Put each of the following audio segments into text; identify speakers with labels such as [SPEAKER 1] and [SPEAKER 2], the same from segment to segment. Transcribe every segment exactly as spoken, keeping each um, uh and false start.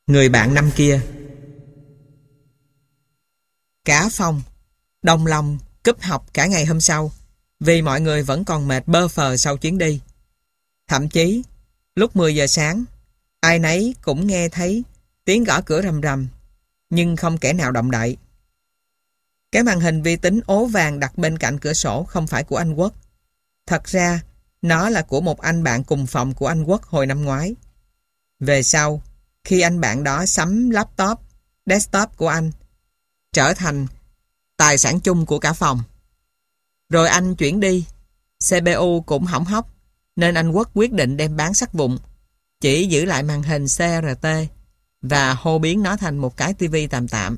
[SPEAKER 1] Người bạn năm kia. Cả phòng đồng lòng cúp học cả ngày hôm sau, vì mọi người vẫn còn mệt bơ phờ sau chuyến đi. Thậm chí lúc mười giờ sáng, ai nấy cũng nghe thấy tiếng gõ cửa rầm rầm, nhưng không kẻ nào động đậy. Cái màn hình vi tính ố vàng đặt bên cạnh cửa sổ không phải của anh Quốc. Thật ra nó là của một anh bạn cùng phòng của anh Quốc hồi năm ngoái. Về sau, khi anh bạn đó sắm laptop, desktop của anh, trở thành tài sản chung của cả phòng. Rồi anh chuyển đi, xê pê u cũng hỏng hóc, nên anh Quốc quyết định đem bán sắt vụn, chỉ giữ lại màn hình xê rờ tê và hô biến nó thành một cái tivi tạm tạm.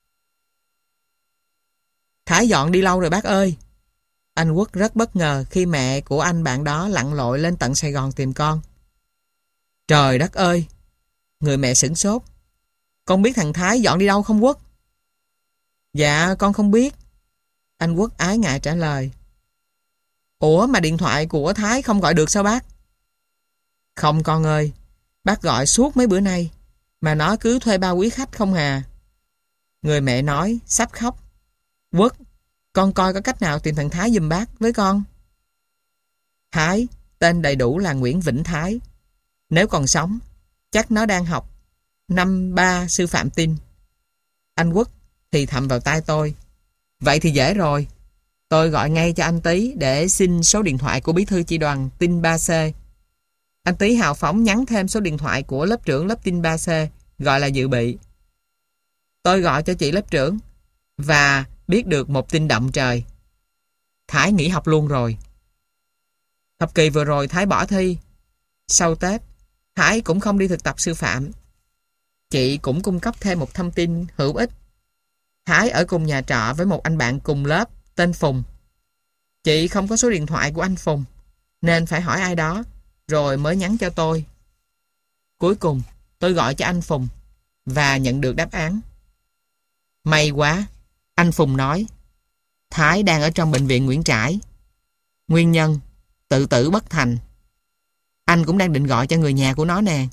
[SPEAKER 1] Thái dọn đi lâu rồi bác ơi. Anh Quốc rất bất ngờ khi mẹ của anh bạn đó lặn lội lên tận Sài Gòn tìm con. Trời đất ơi! Người mẹ sửng sốt. Con biết thằng Thái dọn đi đâu không Quốc? Dạ con không biết. Anh Quốc ái ngại trả lời. Ủa mà điện thoại của Thái không gọi được sao bác? Không con ơi, bác gọi suốt mấy bữa nay mà nó cứ thuê bao quý khách không hà. Người mẹ nói sắp khóc. Quốc, con coi có cách nào tìm thằng Thái giùm bác với con. Thái, tên đầy đủ là Nguyễn Vĩnh Thái. Nếu còn sống, chắc nó đang học năm ba sư phạm tin. Anh Quốc thì thầm vào tai tôi. Vậy thì dễ rồi. Tôi gọi ngay cho anh Tý để xin số điện thoại của bí thư chi đoàn tin ba C. Anh Tý hào phóng nhắn thêm số điện thoại của lớp trưởng lớp tin ba C, gọi là dự bị. Tôi gọi cho chị lớp trưởng và biết được một tin động trời. Thái nghỉ học luôn rồi. Học kỳ vừa rồi Thái bỏ thi. Sau Tết, Thái cũng không đi thực tập sư phạm. Chị cũng cung cấp thêm một thông tin hữu ích. Thái ở cùng nhà trọ với một anh bạn cùng lớp tên Phùng. Chị không có số điện thoại của anh Phùng, nên phải hỏi ai đó, rồi mới nhắn cho tôi. Cuối cùng, tôi gọi cho anh Phùng và nhận được đáp án. May quá, anh Phùng nói Thái đang ở trong bệnh viện Nguyễn Trãi. Nguyên nhân, tự tử bất thành. Anh cũng đang định gọi cho người nhà của nó nè.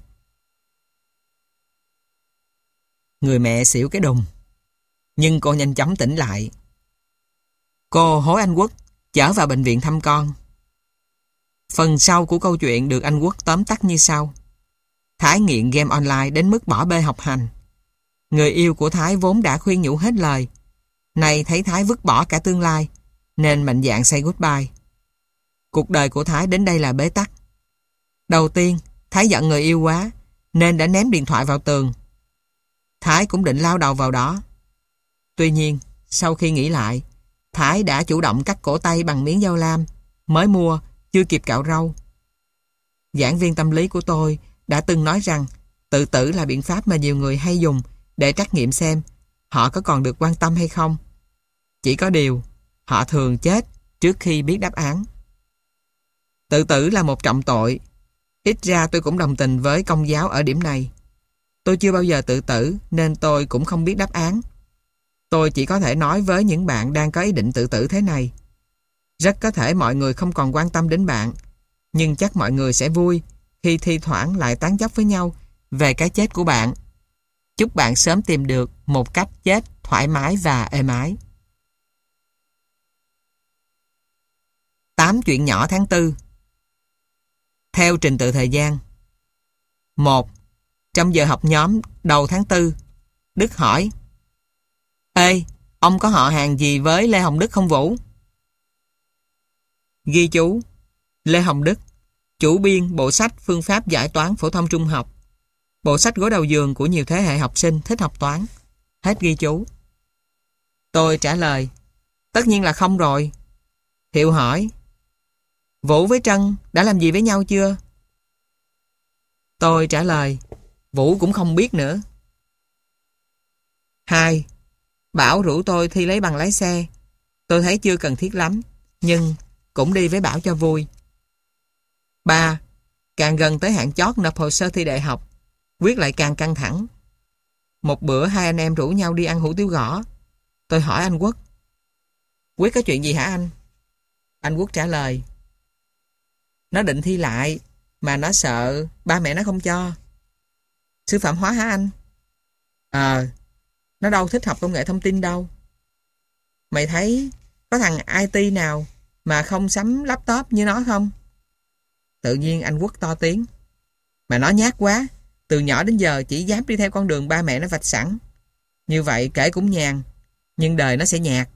[SPEAKER 1] Người mẹ xỉu cái đùng, nhưng cô nhanh chóng tỉnh lại. Cô hối anh Quốc chở vào bệnh viện thăm con. Phần sau của câu chuyện được anh Quốc tóm tắt như sau. Thái nghiện game online đến mức bỏ bê học hành. Người yêu của Thái vốn đã khuyên nhủ hết lời. Nay thấy Thái vứt bỏ cả tương lai, nên mạnh dạn say goodbye. Cuộc đời của Thái đến đây là bế tắc. Đầu tiên, Thái giận người yêu quá, nên đã ném điện thoại vào tường. Thái cũng định lao đầu vào đó. Tuy nhiên, sau khi nghĩ lại, Thái đã chủ động cắt cổ tay bằng miếng dao lam, mới mua, chưa kịp cạo râu. Giảng viên tâm lý của tôi đã từng nói rằng tự tử là biện pháp mà nhiều người hay dùng để trắc nghiệm xem họ có còn được quan tâm hay không. Chỉ có điều, họ thường chết trước khi biết đáp án. Tự tử là một trọng tội. Ít ra tôi cũng đồng tình với Công giáo ở điểm này. Tôi chưa bao giờ tự tử nên tôi cũng không biết đáp án. Tôi chỉ có thể nói với những bạn đang có ý định tự tử thế này. Rất có thể mọi người không còn quan tâm đến bạn, nhưng chắc mọi người sẽ vui khi thi thoảng lại tán dóc với nhau về cái chết của bạn. Chúc bạn sớm tìm được một cách chết thoải mái và êm ái. tám chuyện nhỏ tháng tư. Theo trình tự thời gian. một. Trong giờ học nhóm đầu tháng tư, Đức hỏi: Ê, ông có họ hàng gì với Lê Hồng Đức không Vũ? Ghi chú: Lê Hồng Đức, chủ biên bộ sách Phương pháp giải toán phổ thông trung học, bộ sách gối đầu giường của nhiều thế hệ học sinh thích học toán. Hết ghi chú. Tôi trả lời: Tất nhiên là không rồi. Hiệu hỏi: Vũ với Trân đã làm gì với nhau chưa? Tôi trả lời: Vũ cũng không biết nữa. hai. Bảo rủ tôi thi lấy bằng lái xe. Tôi thấy chưa cần thiết lắm, nhưng cũng đi với Bảo cho vui. ba. Càng gần tới hạn chót nộp hồ sơ thi đại học, Quyết lại càng căng thẳng. Một bữa hai anh em rủ nhau đi ăn hủ tiếu gõ. Tôi hỏi anh Quốc: Quyết có chuyện gì hả anh? Anh Quốc trả lời: Nó định thi lại, mà nó sợ ba mẹ nó không cho. Sư phạm hóa hả anh? Ờ, nó đâu thích học công nghệ thông tin đâu. Mày thấy có thằng i tê nào mà không sắm laptop như nó không? Tự nhiên anh Quốc to tiếng. Mà nó nhát quá, từ nhỏ đến giờ chỉ dám đi theo con đường ba mẹ nó vạch sẵn. Như vậy kể cũng nhàn, nhưng đời nó sẽ nhạt.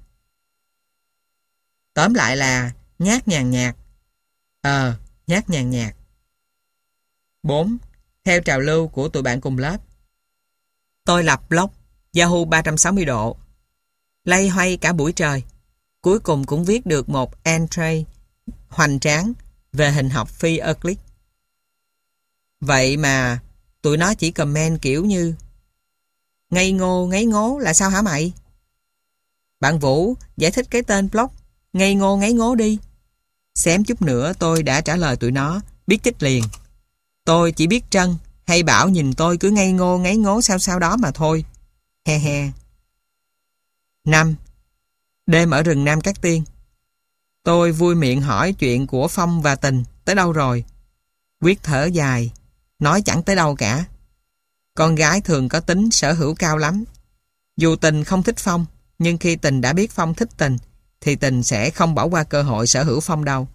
[SPEAKER 1] Tóm lại là nhát nhàn nhạt. Ờ, nhát nhàn nhạt. bốn. Theo trào lưu của tụi bạn cùng lớp. Tôi lập blog Yahoo ba trăm sáu mươi độ. Loay hoay cả buổi trời. Cuối cùng cũng viết được một entry hoành tráng về hình học phi Euclid. Vậy mà tụi nó chỉ comment kiểu như ngây ngô ngấy ngố là sao hả mày? Bạn Vũ giải thích cái tên blog ngây ngô ngấy ngố đi. Xém chút nữa tôi đã trả lời tụi nó, biết chích liền. Tôi chỉ biết Trân hay Bảo nhìn tôi cứ ngây ngô ngấy ngố sao sao đó mà thôi. He he. năm. Đêm ở rừng Nam Cát Tiên. Tôi vui miệng hỏi chuyện của Phong và Tình tới đâu rồi. Quyết thở dài, nói chẳng tới đâu cả. Con gái thường có tính sở hữu cao lắm. Dù Tình không thích Phong, nhưng khi Tình đã biết Phong thích Tình, thì Tình sẽ không bỏ qua cơ hội sở hữu Phong đâu.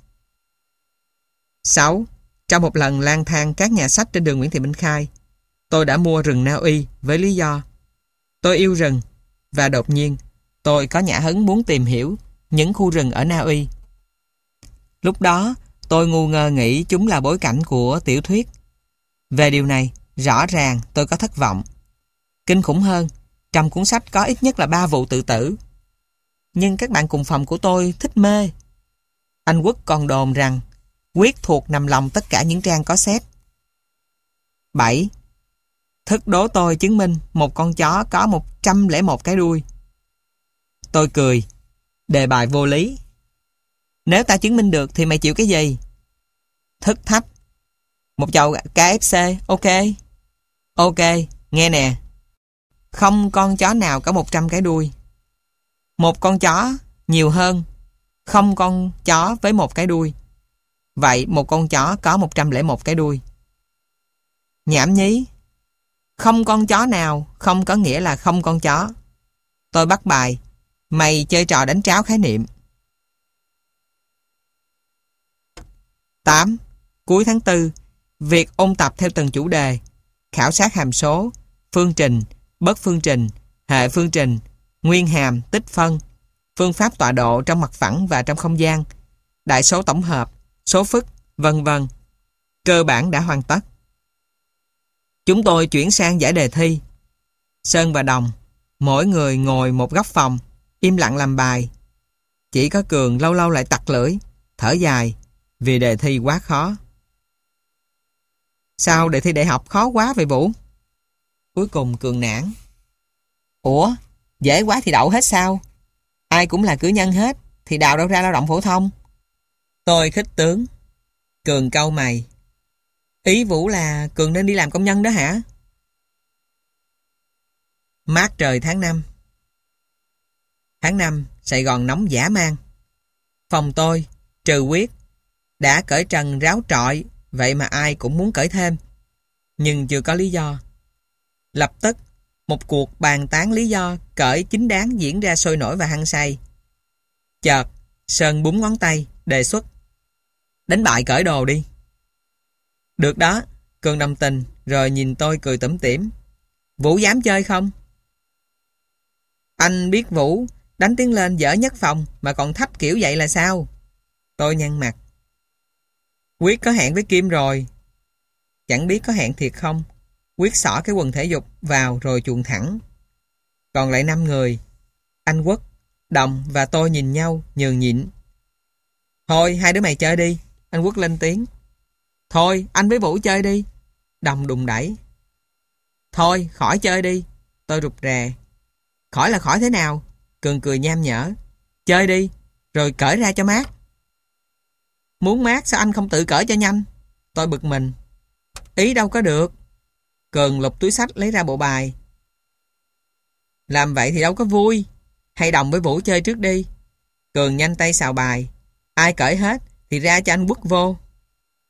[SPEAKER 1] sáu. Trong một lần lang thang các nhà sách trên đường Nguyễn Thị Minh Khai, tôi đã mua rừng Na Uy với lý do tôi yêu rừng, và đột nhiên tôi có nhã hứng muốn tìm hiểu những khu rừng ở Na Uy. Lúc đó tôi ngu ngơ nghĩ chúng là bối cảnh của tiểu thuyết. Về điều này, rõ ràng tôi có thất vọng. Kinh khủng hơn, trong cuốn sách có ít nhất là ba vụ tự tử. Nhưng các bạn cùng phòng của tôi thích mê. Anh Quốc còn đồn rằng Quyết thuộc nằm lòng tất cả những trang có xét. bảy. Thức đố tôi chứng minh một con chó có một trăm lẻ một cái đuôi. Tôi cười. Đề bài vô lý. Nếu ta chứng minh được thì mày chịu cái gì? Thức thách. Một chầu ca ép xê, ok? Ok, nghe nè. Không con chó nào có một trăm cái đuôi. Một con chó nhiều hơn không con chó với một cái đuôi. Vậy một con chó có một trăm lẻ một cái đuôi. Nhảm nhí. Không con chó nào không có nghĩa là không con chó. Tôi bắt bài. Mày chơi trò đánh tráo khái niệm. tám. Cuối tháng tư, việc ôn tập theo từng chủ đề, khảo sát hàm số, phương trình, bất phương trình, hệ phương trình, nguyên hàm, tích phân, phương pháp tọa độ trong mặt phẳng và trong không gian, đại số tổng hợp, số phức, vân vân. Cơ bản đã hoàn tất. Chúng tôi chuyển sang giải đề thi. Sơn và Đồng, mỗi người ngồi một góc phòng, im lặng làm bài. Chỉ có Cường lâu lâu lại tặc lưỡi, thở dài, vì đề thi quá khó. Sao đề thi đại học khó quá vậy Vũ? Cuối cùng Cường nản. Ủa, dễ quá thì đậu hết sao? Ai cũng là cử nhân hết, thì đào đâu ra lao động phổ thông? Tôi khích tướng. Cường cau mày. Ý Vũ là Cường nên đi làm công nhân đó hả? Mát trời tháng năm. Tháng năm, Sài Gòn nóng dã man. Phòng tôi, trừ Quyết, đã cởi trần ráo trọi, vậy mà ai cũng muốn cởi thêm. Nhưng chưa có lý do. Lập tức, một cuộc bàn tán lý do cởi chính đáng diễn ra sôi nổi và hăng say. Chợt, Sơn búng ngón tay, đề xuất. Đánh bại cởi đồ đi. Được đó, Cường đồng tình, rồi nhìn tôi cười tủm tỉm. Vũ dám chơi không? Anh biết Vũ đánh tiếng lên dở nhất phòng mà còn thách kiểu vậy là sao? Tôi nhăn mặt. Quyết có hẹn với Kim rồi. Chẳng biết có hẹn thiệt không. Quyết xỏ cái quần thể dục vào rồi chuồn thẳng. Còn lại năm người. Anh Quốc, Đồng và tôi nhìn nhau nhường nhịn. Thôi hai đứa mày chơi đi. Anh Quốc lên tiếng. Thôi anh với Vũ chơi đi. Đồng đùng đẩy. Thôi khỏi chơi đi. Tôi rụt rè. Khỏi là khỏi thế nào? Cường cười nham nhở. Chơi đi, rồi cởi ra cho mát. Muốn mát sao anh không tự cởi cho nhanh? Tôi bực mình. Ý đâu có được. Cường lục túi xách lấy ra bộ bài. Làm vậy thì đâu có vui. Hay Đồng với Vũ chơi trước đi. Cường nhanh tay xào bài. Ai cởi hết thì ra cho anh Quốc vô.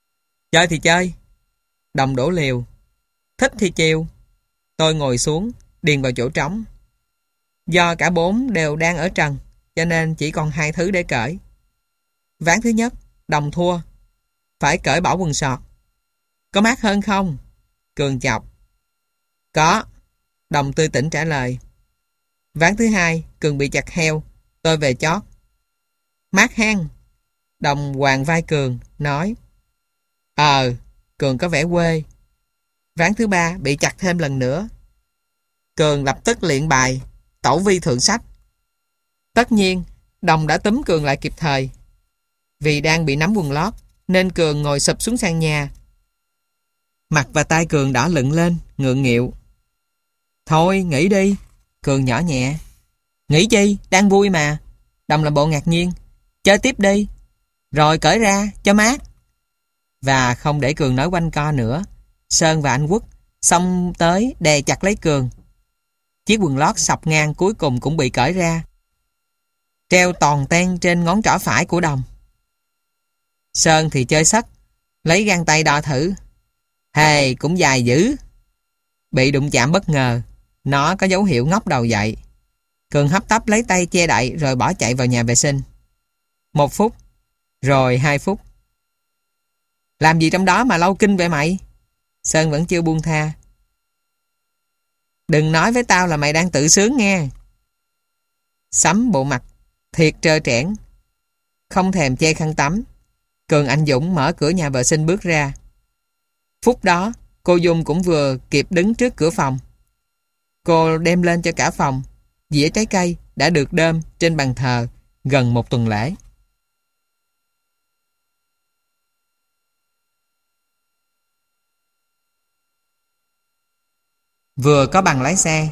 [SPEAKER 1] Chơi thì chơi. Đồng đổ liều. Thích thì chiều. Tôi ngồi xuống, điền vào chỗ trống. Do cả bốn đều đang ở trần, cho nên chỉ còn hai thứ để cởi. Ván thứ nhất, Đồng thua. Phải cởi bỏ quần sọt. Có mát hơn không? Cường chọc. Có. Đồng tươi tỉnh trả lời. Ván thứ hai, Cường bị chặt heo. Tôi về chót. Mát hen. Đồng hoàng vai Cường, nói. Ờ, Cường có vẻ quê. Ván thứ ba bị chặt thêm lần nữa. Cường lập tức luyện bài Tẩu vi thượng sách. Tất nhiên, Đồng đã túm Cường lại kịp thời. Vì đang bị nắm quần lót, nên Cường ngồi sụp xuống sàn nhà. Mặt và tay Cường đỏ lựng lên, ngượng nghịu. Thôi, nghỉ đi. Cường nhỏ nhẹ. Nghỉ chi, đang vui mà. Đồng làm bộ ngạc nhiên. Chơi tiếp đi. Rồi cởi ra, cho mát. Và không để Cường nói quanh co nữa, Sơn và anh Quốc xông tới đè chặt lấy Cường. Chiếc quần lót sọc ngang cuối cùng cũng bị cởi ra, treo toàn ten trên ngón trỏ phải của Đồng. Sơn thì chơi sất, lấy găng tay đo thử. Hey, cũng dài dữ. Bị đụng chạm bất ngờ, nó có dấu hiệu ngóc đầu dậy. Cường hấp tấp lấy tay che đậy rồi bỏ chạy vào nhà vệ sinh. Một phút, rồi hai phút. Làm gì trong đó mà lâu kinh vậy mày? Sơn vẫn chưa buông tha. Đừng nói với tao là mày đang tự sướng nghe. Sắm bộ mặt thiệt trơ trẽn, không thèm che khăn tắm, Cường anh dũng mở cửa nhà vệ sinh bước ra. Phút đó, cô Dung cũng vừa kịp đứng trước cửa phòng. Cô đem lên cho cả phòng dĩa trái cây đã được đơm trên bàn thờ gần một tuần lễ. Vừa có bằng lái xe.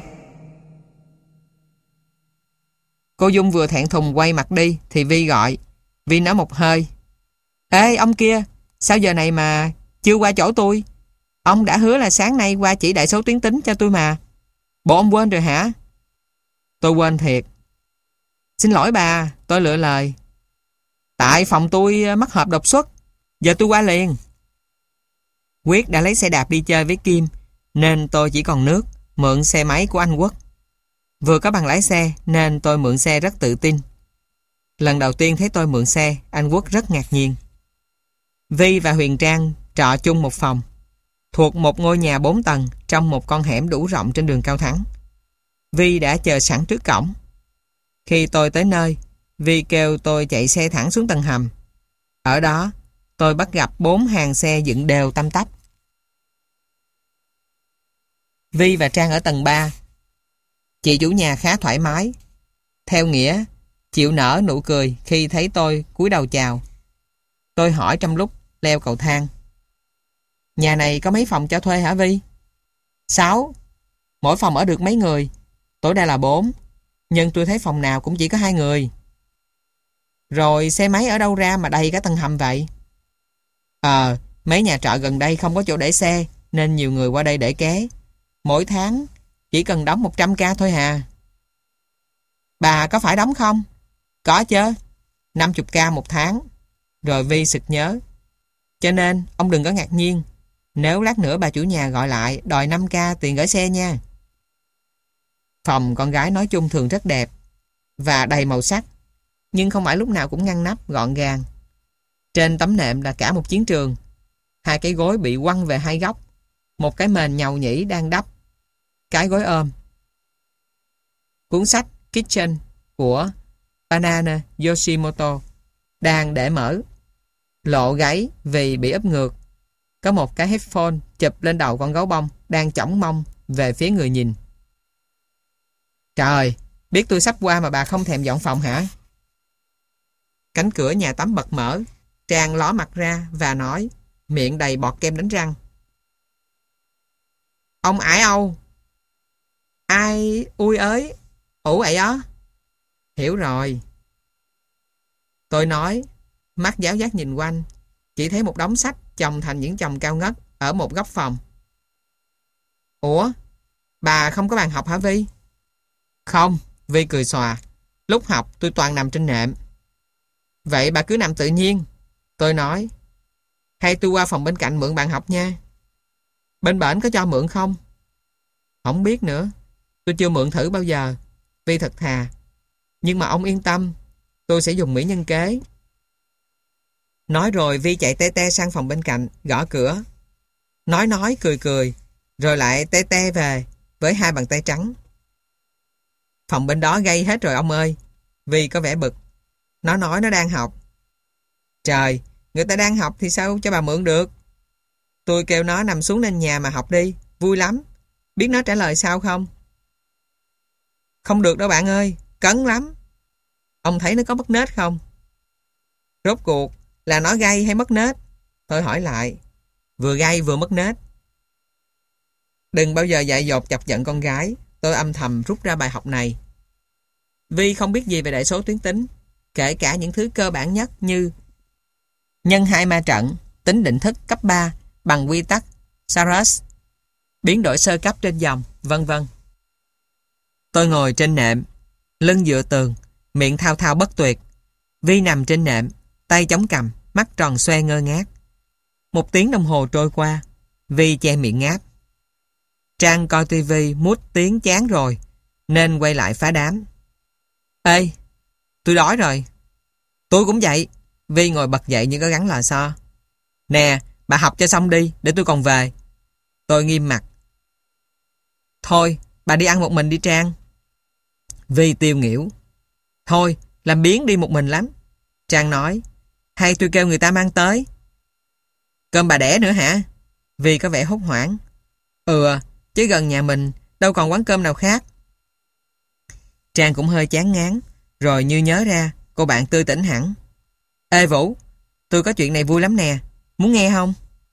[SPEAKER 1] Cô Dung vừa thẹn thùng quay mặt đi thì Vi gọi. Vi nói một hơi. Ê ông kia, sao giờ này mà chưa qua chỗ tôi? Ông đã hứa là sáng nay qua chỉ đại số tuyến tính cho tôi mà. Bộ ông quên rồi hả? Tôi quên thiệt. Xin lỗi bà, tôi lựa lời. Tại phòng tôi mất hộp đột xuất, giờ tôi qua liền. Quyết đã lấy xe đạp đi chơi với Kim, nên tôi chỉ còn nước mượn xe máy của anh Quốc. Vừa có bằng lái xe nên tôi mượn xe rất tự tin. Lần đầu tiên thấy tôi mượn xe, anh Quốc rất ngạc nhiên. Vi và Huyền Trang trọ chung một phòng, thuộc một ngôi nhà bốn tầng trong một con hẻm đủ rộng trên đường Cao Thắng. Vi đã chờ sẵn trước cổng. Khi tôi tới nơi, Vi kêu tôi chạy xe thẳng xuống tầng hầm. Ở đó, tôi bắt gặp bốn hàng xe dựng đều tăm tắp. Vi và Trang ở tầng ba. Chị chủ nhà khá thoải mái, theo nghĩa chịu nở nụ cười khi thấy tôi cúi đầu chào. Tôi hỏi trong lúc leo cầu thang. Nhà này có mấy phòng cho thuê hả Vi? Sáu. Mỗi phòng ở được mấy người? Tối đa là bốn, nhưng tôi thấy phòng nào cũng chỉ có hai người. Rồi xe máy ở đâu ra mà đầy cả tầng hầm vậy? Ờ, mấy nhà trọ gần đây không có chỗ để xe, nên nhiều người qua đây để ké. Mỗi tháng chỉ cần đóng một trăm k thôi hà. Bà có phải đóng không? Có chứ, năm mươi k một tháng. Rồi Vi sực nhớ. Cho nên ông đừng có ngạc nhiên nếu lát nữa bà chủ nhà gọi lại đòi năm k tiền gửi xe nha. Phòng con gái nói chung thường rất đẹp và đầy màu sắc, nhưng không phải lúc nào cũng ngăn nắp gọn gàng. Trên tấm nệm là cả một chiến trường. Hai cái gối bị quăng về hai góc, một cái mền nhầu nhĩ đang đắp cái gối ôm. Cuốn sách Kitchen của Banana Yoshimoto đang để mở, lộ gáy vì bị ấp ngược. Có một cái headphone chụp lên đầu con gấu bông đang chỏng mông về phía người nhìn. Trời, biết tôi sắp qua mà bà không thèm dọn phòng hả? Cánh cửa nhà tắm bật mở. Trang ló mặt ra và nói, miệng đầy bọt kem đánh răng. Ông ải Âu. Ai ui ới, ủ ậy á. Hiểu rồi. Tôi nói, mắt giáo giác nhìn quanh, chỉ thấy một đống sách chồng thành những chồng cao ngất ở một góc phòng. Ủa, bà không có bàn học hả Vi? Không, Vi cười xòa. Lúc học tôi toàn nằm trên nệm. Vậy bà cứ nằm tự nhiên. Tôi nói, hay tôi qua phòng bên cạnh mượn bàn học nha. Bên bển có cho mượn không? Không biết nữa. Tôi chưa mượn thử bao giờ. Vi thật thà. Nhưng mà ông yên tâm, tôi sẽ dùng mỹ nhân kế. Nói rồi Vi chạy te te sang phòng bên cạnh, gõ cửa. Nói nói, cười cười, rồi lại te te về với hai bàn tay trắng. Phòng bên đó gây hết rồi ông ơi. Vi có vẻ bực. Nó nói nó đang học. Trời, người ta đang học thì sao cho bà mượn được? Tôi kêu nó nằm xuống nền nhà mà học đi, vui lắm. Biết nó trả lời sao không? Không được đâu bạn ơi, cấn lắm. Ông thấy nó có mất nết không? Rốt cuộc là nó gay hay mất nết? Tôi hỏi lại. Vừa gay vừa mất nết. Đừng bao giờ dại dột chọc giận con gái. Tôi âm thầm rút ra bài học này. Vi không biết gì về đại số tuyến tính, kể cả những thứ cơ bản nhất như nhân hai ma trận, tính định thức cấp ba bằng quy tắc Saras, biến đổi sơ cấp trên dòng, vân vân. Tôi ngồi trên nệm, lưng dựa tường, miệng thao thao bất tuyệt. Vi nằm trên nệm, tay chống cằm, mắt tròn xoe ngơ ngác. Một tiếng đồng hồ trôi qua, Vi che miệng ngáp. Trang coi tivi mút tiếng chán rồi, nên quay lại phá đám. Ê, tôi đói rồi. Tôi cũng vậy. Vi ngồi bật dậy như có gắn lò xo. Nè, bà học cho xong đi, để tôi còn về. Tôi nghiêm mặt. Thôi, bà đi ăn một mình đi Trang. Vi tiêu nghỉu. Thôi, làm biếng đi một mình lắm. Trang nói. Hay tôi kêu người ta mang tới. Cơm bà đẻ nữa hả? Vi có vẻ hốt hoảng. Ừ, chứ gần nhà mình đâu còn quán cơm nào khác. Trang cũng hơi chán ngán. Rồi như nhớ ra, cô bạn tươi tỉnh hẳn. Ê Vũ, tôi có chuyện này vui lắm nè, muốn nghe không?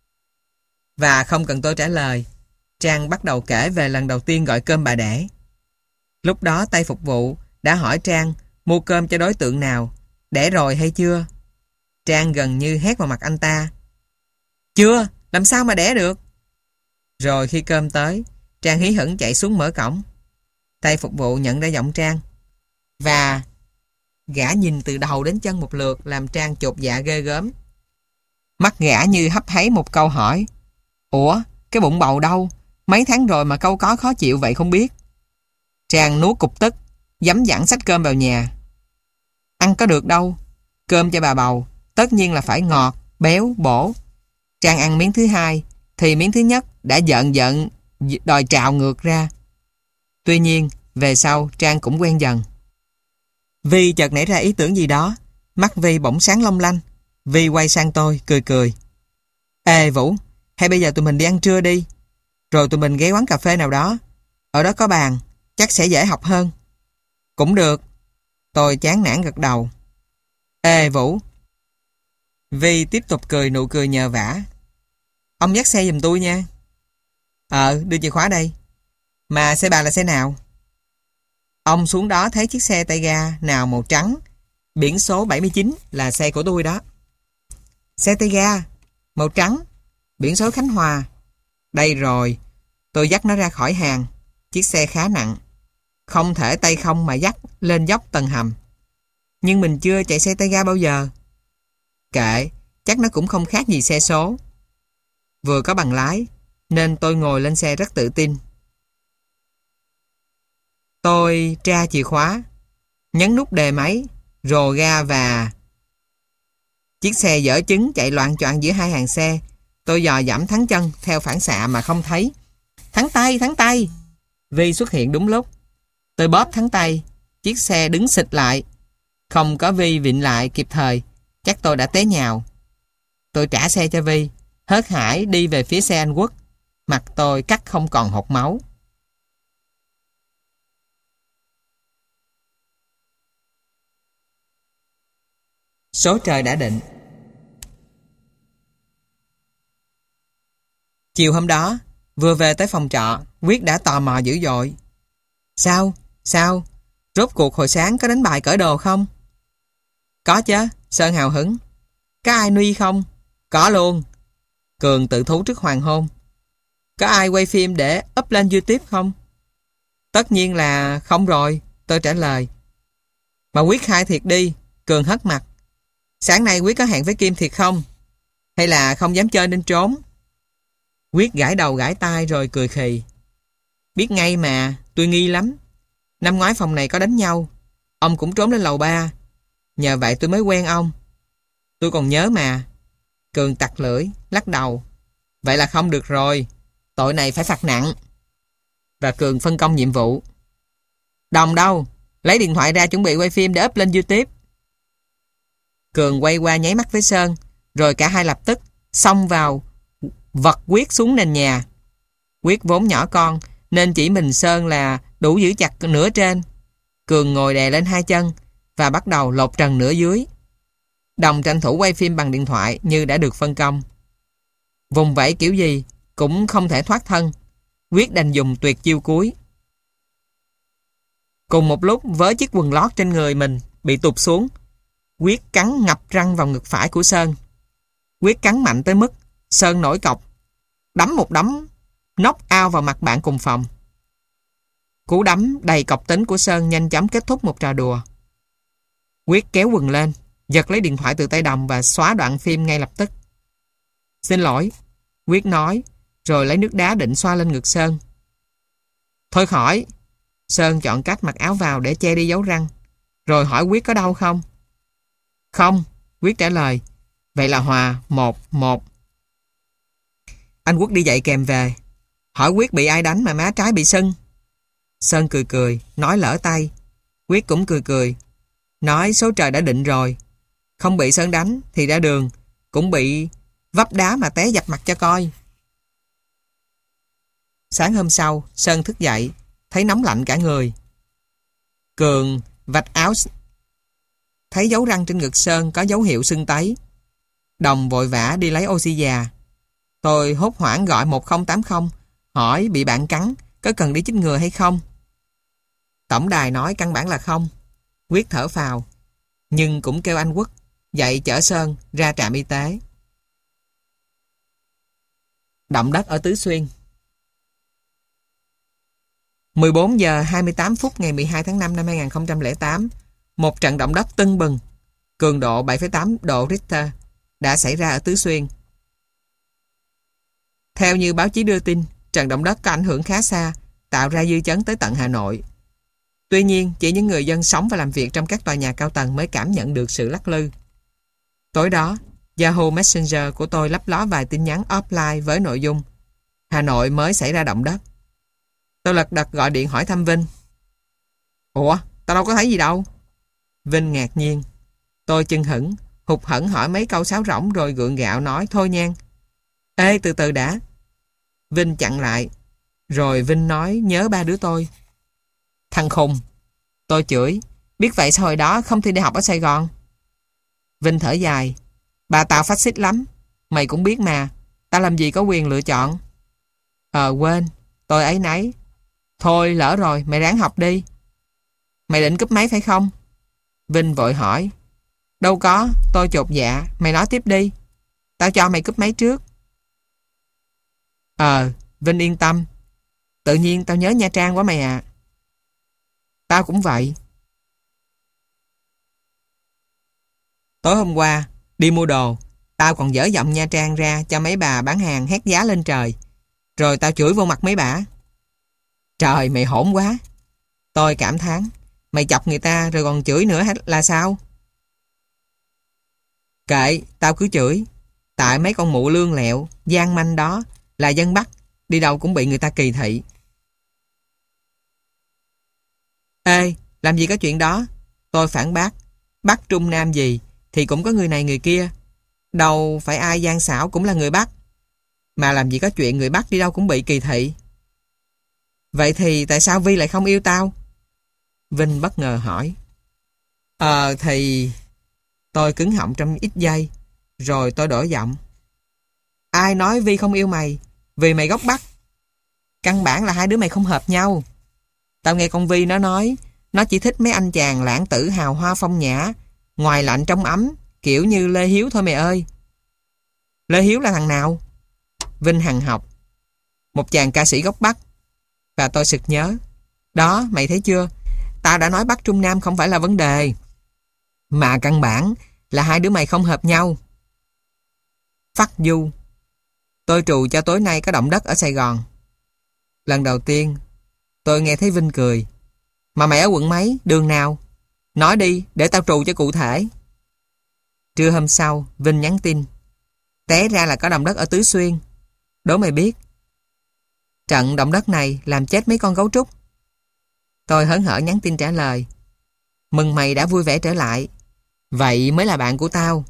[SPEAKER 1] Và không cần tôi trả lời, Trang bắt đầu kể về lần đầu tiên gọi cơm bà đẻ. Lúc đó tay phục vụ đã hỏi Trang mua cơm cho đối tượng nào, đẻ rồi hay chưa. Trang gần như hét vào mặt anh ta. Chưa, làm sao mà đẻ được? Rồi khi cơm tới, Trang hí hửng chạy xuống mở cổng. Tay phục vụ nhận ra giọng Trang. Và gã nhìn từ đầu đến chân một lượt làm Trang chột dạ ghê gớm. Mắt gã như hấp háy một câu hỏi. Ủa, cái bụng bầu đâu? Mấy tháng rồi mà câu có khó chịu vậy không biết. Trang nuốt cục tức, dấm dẳng xách cơm vào nhà. Ăn có được đâu. Cơm cho bà bầu, tất nhiên là phải ngọt, béo, bổ. Trang ăn miếng thứ hai, thì miếng thứ nhất đã giận giận đòi trào ngược ra. Tuy nhiên, về sau Trang cũng quen dần. Vi chợt nảy ra ý tưởng gì đó. Mắt Vi bỗng sáng long lanh. Vi quay sang tôi, cười cười. Ê Vũ, hay bây giờ tụi mình đi ăn trưa đi. Rồi tụi mình ghé quán cà phê nào đó. Ở đó có bàn, chắc sẽ dễ học hơn. Cũng được. Tôi chán nản gật đầu. Ê Vũ. Vi tiếp tục cười nụ cười nhờ vả. Ông dắt xe giùm tôi nha. Ờ, đưa chìa khóa đây. Mà xe bà là xe nào? Ông xuống đó thấy chiếc xe tay ga nào màu trắng, biển số bảy mươi chín là xe của tôi đó. Xe tay ga, màu trắng, biển số Khánh Hòa. Đây rồi, tôi dắt nó ra khỏi hàng. Chiếc xe khá nặng, không thể tay không mà dắt lên dốc tầng hầm. Nhưng mình chưa chạy xe tay ga bao giờ. Kệ, chắc nó cũng không khác gì xe số. Vừa có bằng lái, nên tôi ngồi lên xe rất tự tin. Tôi tra chìa khóa, nhấn nút đề máy, rồ ga và... Chiếc xe dở chứng chạy loạng choạng giữa hai hàng xe. Tôi dò dẫm thắng chân theo phản xạ mà không thấy. Thắng tay, thắng tay. Vi xuất hiện đúng lúc. Tôi bóp thắng tay, chiếc xe đứng xịt lại. Không có Vi vịn lại kịp thời, chắc tôi đã té nhào. Tôi trả xe cho Vi, hớt hải đi về phía xe anh Quốc. Mặt tôi cắt không còn hột máu. Số trời đã định. Chiều hôm đó, vừa về tới phòng trọ, Quyết đã tò mò dữ dội. Sao? Sao? Rốt cuộc hồi sáng có đánh bài cởi đồ không? Có chứ, Sơn hào hứng. Có ai nuy không? Có luôn. Cường tự thú trước hoàng hôn. Có ai quay phim để up lên YouTube không? Tất nhiên là không rồi, tôi trả lời. Mà Quyết khai thiệt đi. Cường hất mặt. Sáng nay Quyết có hẹn với Kim thiệt không? Hay là không dám chơi nên trốn? Quyết gãi đầu gãi tai rồi cười khì. Biết ngay mà, tôi nghi lắm. Năm ngoái phòng này có đánh nhau, ông cũng trốn lên lầu ba. Nhờ vậy tôi mới quen ông. Tôi còn nhớ mà. Cường tặc lưỡi, lắc đầu. Vậy là không được rồi. Tội này phải phạt nặng. Và Cường phân công nhiệm vụ. Đồng đâu? Lấy điện thoại ra chuẩn bị quay phim để up lên YouTube. Cường quay qua nháy mắt với Sơn, rồi cả hai lập tức xông vào vật Quyết xuống nền nhà. Quyết vốn nhỏ con nên chỉ mình Sơn là đủ giữ chặt nửa trên. Cường ngồi đè lên hai chân và bắt đầu lột trần nửa dưới. Đồng tranh thủ quay phim bằng điện thoại như đã được phân công. Vùng vẫy kiểu gì cũng không thể thoát thân. Quyết đành dùng tuyệt chiêu cuối. Cùng một lúc với chiếc quần lót trên người mình bị tụt xuống, Quyết cắn ngập răng vào ngực phải của Sơn. Quyết cắn mạnh tới mức Sơn nổi cọc, đấm một đấm knock out vào mặt bạn cùng phòng. Cú đấm đầy cọc tính của Sơn nhanh chóng kết thúc một trò đùa. Quyết kéo quần lên, giật lấy điện thoại từ tay Đồng và xóa đoạn phim ngay lập tức. Xin lỗi, Quyết nói, rồi lấy nước đá định xoa lên ngực Sơn. Thôi khỏi. Sơn chọn cách mặc áo vào để che đi dấu răng, rồi hỏi Quyết có đau không? Không, Quyết trả lời. Vậy là hòa một một. Anh Quốc đi dạy kèm về, hỏi Quyết bị ai đánh mà má trái bị sưng. Sơn cười cười, nói lỡ tay. Quyết cũng cười cười, nói số trời đã định rồi. Không bị Sơn đánh thì ra đường cũng bị vấp đá mà té dập mặt cho coi. Sáng hôm sau, Sơn thức dậy, thấy nóng lạnh cả người. Cường vạch áo, thấy dấu răng trên ngực Sơn có dấu hiệu sưng tấy. Đồng vội vã đi lấy oxy già. Tôi hốt hoảng gọi một không tám không, hỏi bị bạn cắn, có cần đi chích ngừa hay không? Tổng đài nói căn bản là không. Quyết thở phào, nhưng cũng kêu anh Quốc dậy chở Sơn ra trạm y tế. Động đất ở Tứ Xuyên. mười bốn giờ hai mươi tám phút ngày mười hai tháng năm năm hai nghìn không trăm lẻ tám, một trận động đất tưng bừng, cường độ bảy phẩy tám độ Richter đã xảy ra ở Tứ Xuyên. Theo như báo chí đưa tin, trận động đất có ảnh hưởng khá xa, tạo ra dư chấn tới tận Hà Nội. Tuy nhiên, chỉ những người dân sống và làm việc trong các tòa nhà cao tầng mới cảm nhận được sự lắc lư. Tối đó, Yahoo Messenger của tôi lấp ló vài tin nhắn offline với nội dung Hà Nội mới xảy ra động đất. Tôi lật đật gọi điện hỏi thăm Vinh. Ủa, tao đâu có thấy gì đâu. Vinh ngạc nhiên. Tôi chưng hửng, hụt hẫng hỏi mấy câu sáo rỗng rồi gượng gạo nói thôi nhan. Ê, từ từ đã. Vinh chặn lại. Rồi Vinh nói nhớ ba đứa tôi. Thằng khùng. Tôi chửi. Biết vậy sao hồi đó không thi đi học ở Sài Gòn? Vinh thở dài. Bà tao phát xít lắm. Mày cũng biết mà. Tao làm gì có quyền lựa chọn. Ờ quên. Tôi ấy nấy. Thôi lỡ rồi, mày ráng học đi. Mày định cúp máy phải không? Vinh vội hỏi. Đâu có, tôi chột dạ. Mày nói tiếp đi. Tao cho mày cúp máy trước. Ờ, Vinh yên tâm. Tự nhiên tao nhớ Nha Trang quá mày à. Tao cũng vậy. Tối hôm qua, đi mua đồ, tao còn dở giọng Nha Trang ra cho mấy bà bán hàng hét giá lên trời. Rồi tao chửi vô mặt mấy bả. Trời, mày hỗn quá. Tôi cảm thán. Mày chọc người ta rồi còn chửi nữa là sao? Kệ, tao cứ chửi. Tại mấy con mụ lương lẹo, gian manh đó là dân Bắc, đi đâu cũng bị người ta kỳ thị. Ê, làm gì có chuyện đó? Tôi phản bác. Bắc Trung Nam gì thì cũng có người này người kia. Đâu phải ai gian xảo cũng là người Bắc. Mà làm gì có chuyện người Bắc đi đâu cũng bị kỳ thị. Vậy thì tại sao Vi lại không yêu tao? Vinh bất ngờ hỏi. Ờ thì... Tôi cứng họng trong ít giây. Rồi tôi đổi giọng. Ai nói Vi không yêu mày? Vì mày gốc Bắc. Căn bản là hai đứa mày không hợp nhau. Tao nghe con Vi nó nói nó chỉ thích mấy anh chàng lãng tử hào hoa phong nhã, ngoài lạnh trong ấm, kiểu như Lê Hiếu thôi mày ơi. Lê Hiếu là thằng nào? Vinh hằn học. Một chàng ca sĩ gốc Bắc. Và tôi sực nhớ. Đó, mày thấy chưa? Tao đã nói Bắc Trung Nam không phải là vấn đề. Mà căn bản là hai đứa mày không hợp nhau. Phát du. Tôi trù cho tối nay có động đất ở Sài Gòn. Lần đầu tiên Tôi nghe thấy Vinh cười. Mà mày ở quận mấy, đường nào? Nói đi, để tao trù cho cụ thể. Trưa hôm sau, Vinh nhắn tin. Té ra là có động đất ở Tứ Xuyên. Đố mày biết. Trận động đất này làm chết mấy con gấu trúc. Tôi hớn hở nhắn tin trả lời. Mừng mày đã vui vẻ trở lại. Vậy mới là bạn của tao.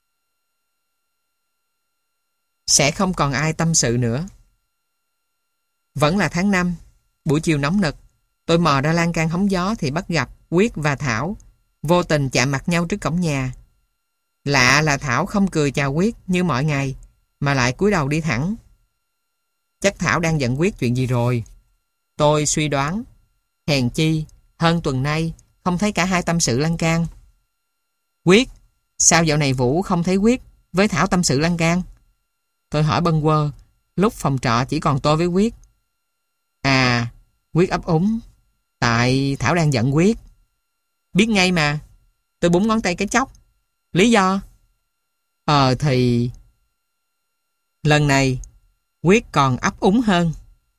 [SPEAKER 1] Sẽ không còn ai tâm sự nữa. Vẫn là tháng năm, buổi chiều nóng nực. Tôi mò ra lan can hóng gió thì bắt gặp Quyết và Thảo vô tình chạm mặt nhau trước cổng nhà. Lạ là Thảo không cười chào Quyết như mọi ngày, mà lại cúi đầu đi thẳng. Chắc Thảo đang giận Quyết chuyện gì rồi. Tôi suy đoán. Hèn chi, hơn tuần nay không thấy cả hai tâm sự lan can. Quyết, sao dạo này Vũ không thấy Quyết với Thảo tâm sự lan can? Tôi hỏi bâng quơ, lúc phòng trọ chỉ còn tôi với Quyết. À, Quyết ấp úng. Tại Thảo đang giận Quyết. Biết ngay mà. Tôi búng ngón tay cái chốc. Lý do? Ờ thì... Lần này, Quyết còn ấp úng hơn.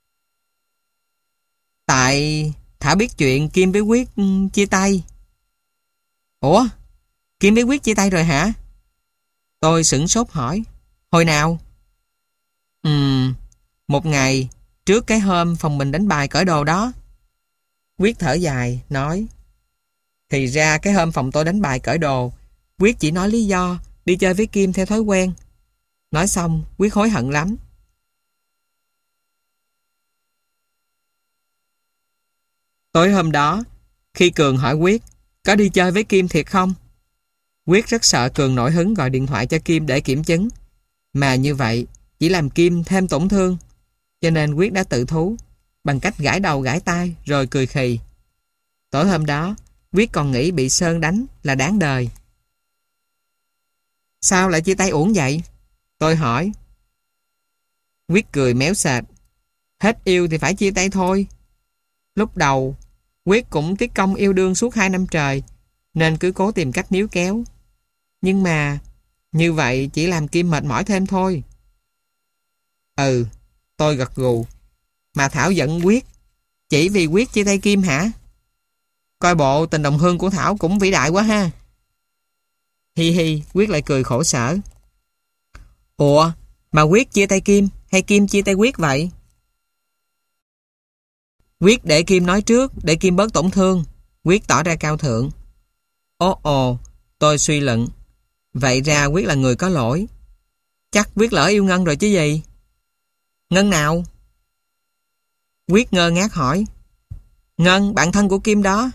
[SPEAKER 1] Tại Thảo biết chuyện Kim với Quyết chia tay. Ủa? Kim với Quyết chia tay rồi hả? Tôi sửng sốt hỏi. Hồi nào? Ừm, một ngày trước cái hôm phòng mình đánh bài cởi đồ đó. Quyết thở dài, nói. Thì ra cái hôm phòng tôi đánh bài cởi đồ, Quyết chỉ nói lý do đi chơi với Kim theo thói quen. Nói xong, Quyết hối hận lắm. Tối hôm đó, khi Cường hỏi Quyết có đi chơi với Kim thiệt không, Quyết rất sợ Cường nổi hứng gọi điện thoại cho Kim để kiểm chứng. Mà như vậy chỉ làm Kim thêm tổn thương. Cho nên Quyết đã tự thú bằng cách gãi đầu gãi tai rồi cười khì. Tối hôm đó, Quyết còn nghĩ bị Sơn đánh là đáng đời. Sao lại chia tay uổng vậy? Tôi hỏi. Quyết cười méo sệt. Hết yêu thì phải chia tay thôi. Lúc đầu, Quyết cũng tiếc công yêu đương suốt hai năm trời, nên cứ cố tìm cách níu kéo. Nhưng mà, như vậy chỉ làm Kim mệt mỏi thêm thôi. Ừ, tôi gật gù. Mà Thảo giận Quyết chỉ vì Quyết chia tay Kim hả? Coi bộ tình đồng hương của Thảo cũng vĩ đại quá ha. Hi hi, Quyết lại cười khổ sở. Ủa, mà Quyết chia tay Kim hay Kim chia tay Quyết vậy? Quyết để Kim nói trước, để Kim bớt tổn thương. Quyết tỏ ra cao thượng. Ồ ồ, tôi suy luận. Vậy ra Quyết là người có lỗi. Chắc Quyết lỡ yêu Ngân rồi chứ gì? Ngân nào? Quyết ngơ ngác hỏi. Ngân, bạn thân của Kim đó.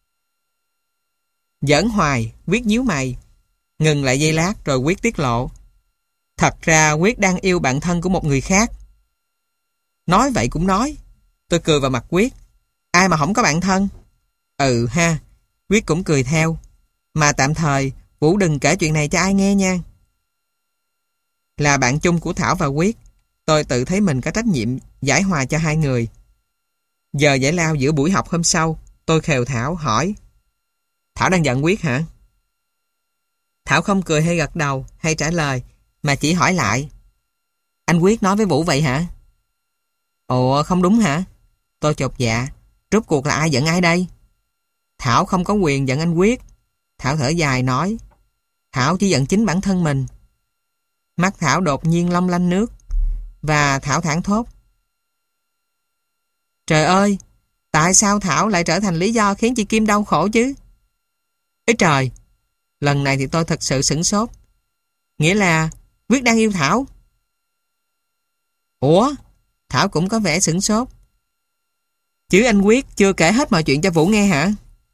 [SPEAKER 1] Giỡn hoài, Quyết nhíu mày. Ngừng lại giây lát rồi Quyết tiết lộ. Thật ra Quyết đang yêu bạn thân của một người khác. Nói vậy cũng nói. Tôi cười vào mặt Quyết. Ai mà không có bạn thân? Ừ ha. Quyết cũng cười theo. Mà tạm thời Vũ đừng kể chuyện này cho ai nghe nha. Là bạn chung của Thảo và Quyết, tôi tự thấy mình có trách nhiệm giải hòa cho hai người. Giờ giải lao giữa buổi học hôm sau, tôi khều Thảo hỏi. Thảo đang giận Quyết hả? Thảo không cười hay gật đầu hay trả lời, mà chỉ hỏi lại. Anh Quyết nói với Vũ vậy hả? Ồ, không đúng hả? Tôi chột dạ. Rốt cuộc là ai giận ai đây? Thảo không có quyền giận anh Quyết. Thảo thở dài nói. Thảo chỉ giận chính bản thân mình. Mắt Thảo đột nhiên long lanh nước, và Thảo thảng thốt. Trời ơi, tại sao Thảo lại trở thành lý do khiến chị Kim đau khổ chứ? Ê trời, lần này thì tôi thật sự sửng sốt. Nghĩa là Quyết đang yêu Thảo. Ủa? Thảo cũng có vẻ sửng sốt. Chứ anh Quyết chưa kể hết mọi chuyện cho Vũ nghe hả?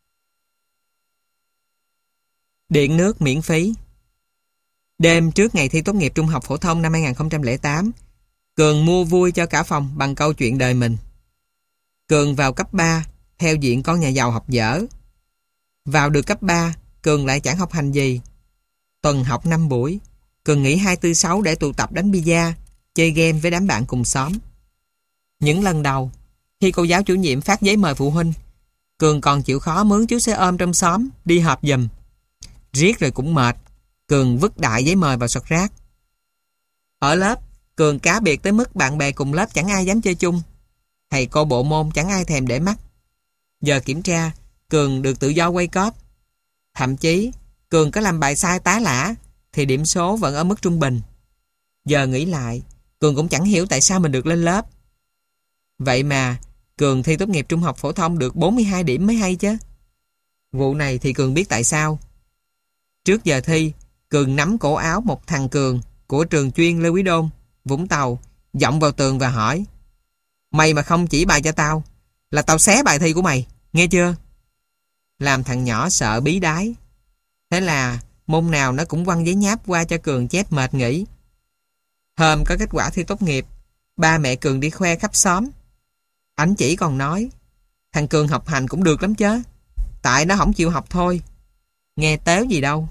[SPEAKER 1] Điện nước miễn phí. Đêm trước ngày thi tốt nghiệp trung học phổ thông năm hai nghìn không trăm lẻ tám, Cường mua vui cho cả phòng bằng câu chuyện đời mình. Cường vào cấp ba, theo diện con nhà giàu học dở. Vào được cấp ba, Cường lại chẳng học hành gì. Tuần học năm buổi, Cường nghỉ hai tư sáu để tụ tập đánh bida, chơi game với đám bạn cùng xóm. Những lần đầu, khi cô giáo chủ nhiệm phát giấy mời phụ huynh, Cường còn chịu khó mướn chú xe ôm trong xóm đi họp giùm. Riết rồi cũng mệt, Cường vứt đại giấy mời vào sọt rác. Ở lớp, Cường cá biệt tới mức bạn bè cùng lớp chẳng ai dám chơi chung. Thầy cô bộ môn chẳng ai thèm để mắt. Giờ kiểm tra, Cường được tự do quay cóp. Thậm chí, Cường có làm bài sai tá lả thì điểm số vẫn ở mức trung bình. Giờ nghĩ lại, Cường cũng chẳng hiểu tại sao mình được lên lớp. Vậy mà, Cường thi tốt nghiệp trung học phổ thông được bốn mươi hai điểm mới hay chứ. Vụ này thì Cường biết tại sao. Trước giờ thi, Cường nắm cổ áo một thằng Cường của trường chuyên Lê Quý Đôn, Vũng Tàu, giọng vào tường và hỏi: "Mày mà không chỉ bài cho tao, là tao xé bài thi của mày, nghe chưa?" Làm thằng nhỏ sợ bí đái. Thế là môn nào nó cũng quăng giấy nháp qua cho Cường chép mệt nghỉ. Hôm có kết quả thi tốt nghiệp, ba mẹ Cường đi khoe khắp xóm. Ảnh chỉ còn nói: "Thằng Cường học hành cũng được lắm chứ, tại nó không chịu học thôi." Nghe tếu gì đâu.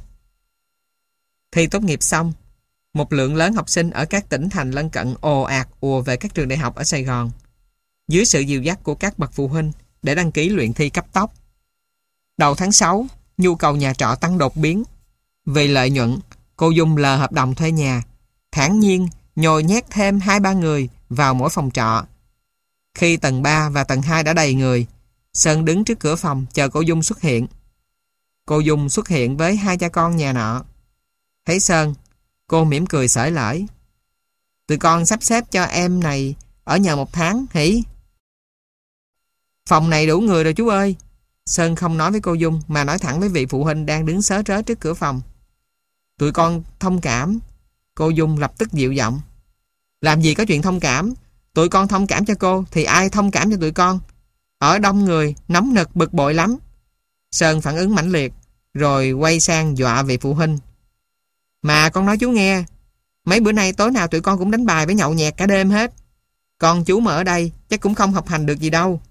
[SPEAKER 1] Thi tốt nghiệp xong, một lượng lớn học sinh ở các tỉnh thành lân cận ồ ạt ùa về các trường đại học ở Sài Gòn, dưới sự dìu dắt của các bậc phụ huynh để đăng ký luyện thi cấp tốc. Đầu tháng sáu, nhu cầu nhà trọ tăng đột biến. Vì lợi nhuận, cô Dung lờ hợp đồng thuê nhà, thản nhiên nhồi nhét thêm hai ba người vào mỗi phòng trọ. Khi tầng ba và tầng hai đã đầy người, Sơn đứng trước cửa phòng chờ cô Dung xuất hiện. Cô Dung xuất hiện với hai cha con nhà nọ. Thấy Sơn, cô mỉm cười xởi lởi: "Tụi con sắp xếp cho em này ở nhờ một tháng, hỉ?" "Phòng này đủ người rồi chú ơi." Sơn không nói với cô Dung mà nói thẳng với vị phụ huynh đang đứng sớ rớ trước cửa phòng. "Tụi con thông cảm." Cô Dung lập tức dịu giọng: "Làm gì có chuyện thông cảm. Tụi con thông cảm cho cô thì ai thông cảm cho tụi con. Ở đông người, nóng nực bực bội lắm." Sơn phản ứng mãnh liệt, rồi quay sang dọa vị phụ huynh: "Mà con nói chú nghe, mấy bữa nay tối nào tụi con cũng đánh bài với nhậu nhẹt cả đêm hết. Con chú mà ở đây chắc cũng không học hành được gì đâu."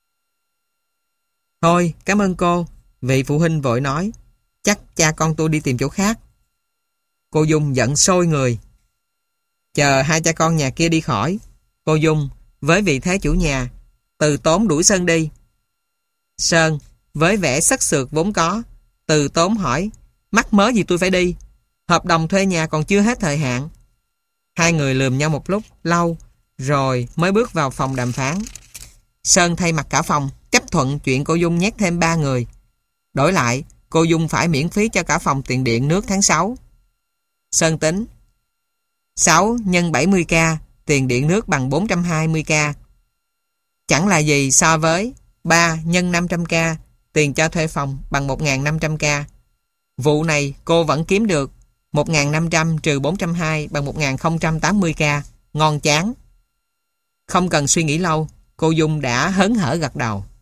[SPEAKER 1] "Thôi, cảm ơn cô." Vị phụ huynh vội nói: "Chắc cha con tôi đi tìm chỗ khác." Cô Dung giận sôi người. Chờ hai cha con nhà kia đi khỏi, cô Dung với vị thế chủ nhà từ tốn đuổi Sơn đi. Sơn với vẻ sắc sược vốn có, từ tốn hỏi: "Mắc mớ gì tôi phải đi? Hợp đồng thuê nhà còn chưa hết thời hạn." Hai người lườm nhau một lúc lâu rồi mới bước vào phòng đàm phán. Sơn thay mặt cả phòng chấp thuận chuyện cô Dung nhét thêm ba người. Đổi lại, cô Dung phải miễn phí cho cả phòng tiền điện nước tháng sáu. Sơn tính: sáu nhân bảy mươi k, tiền điện nước bằng bốn trăm hai mươi k. Chẳng là gì so với ba nhân năm trăm k, tiền cho thuê phòng bằng một nghìn năm trăm k. Vụ này cô vẫn kiếm được một nghìn năm trăm trừ bốn trăm hai mươi bằng một nghìn không trăm tám mươi k. Ngon chán. Không cần suy nghĩ lâu, cô Dung đã hớn hở gật đầu.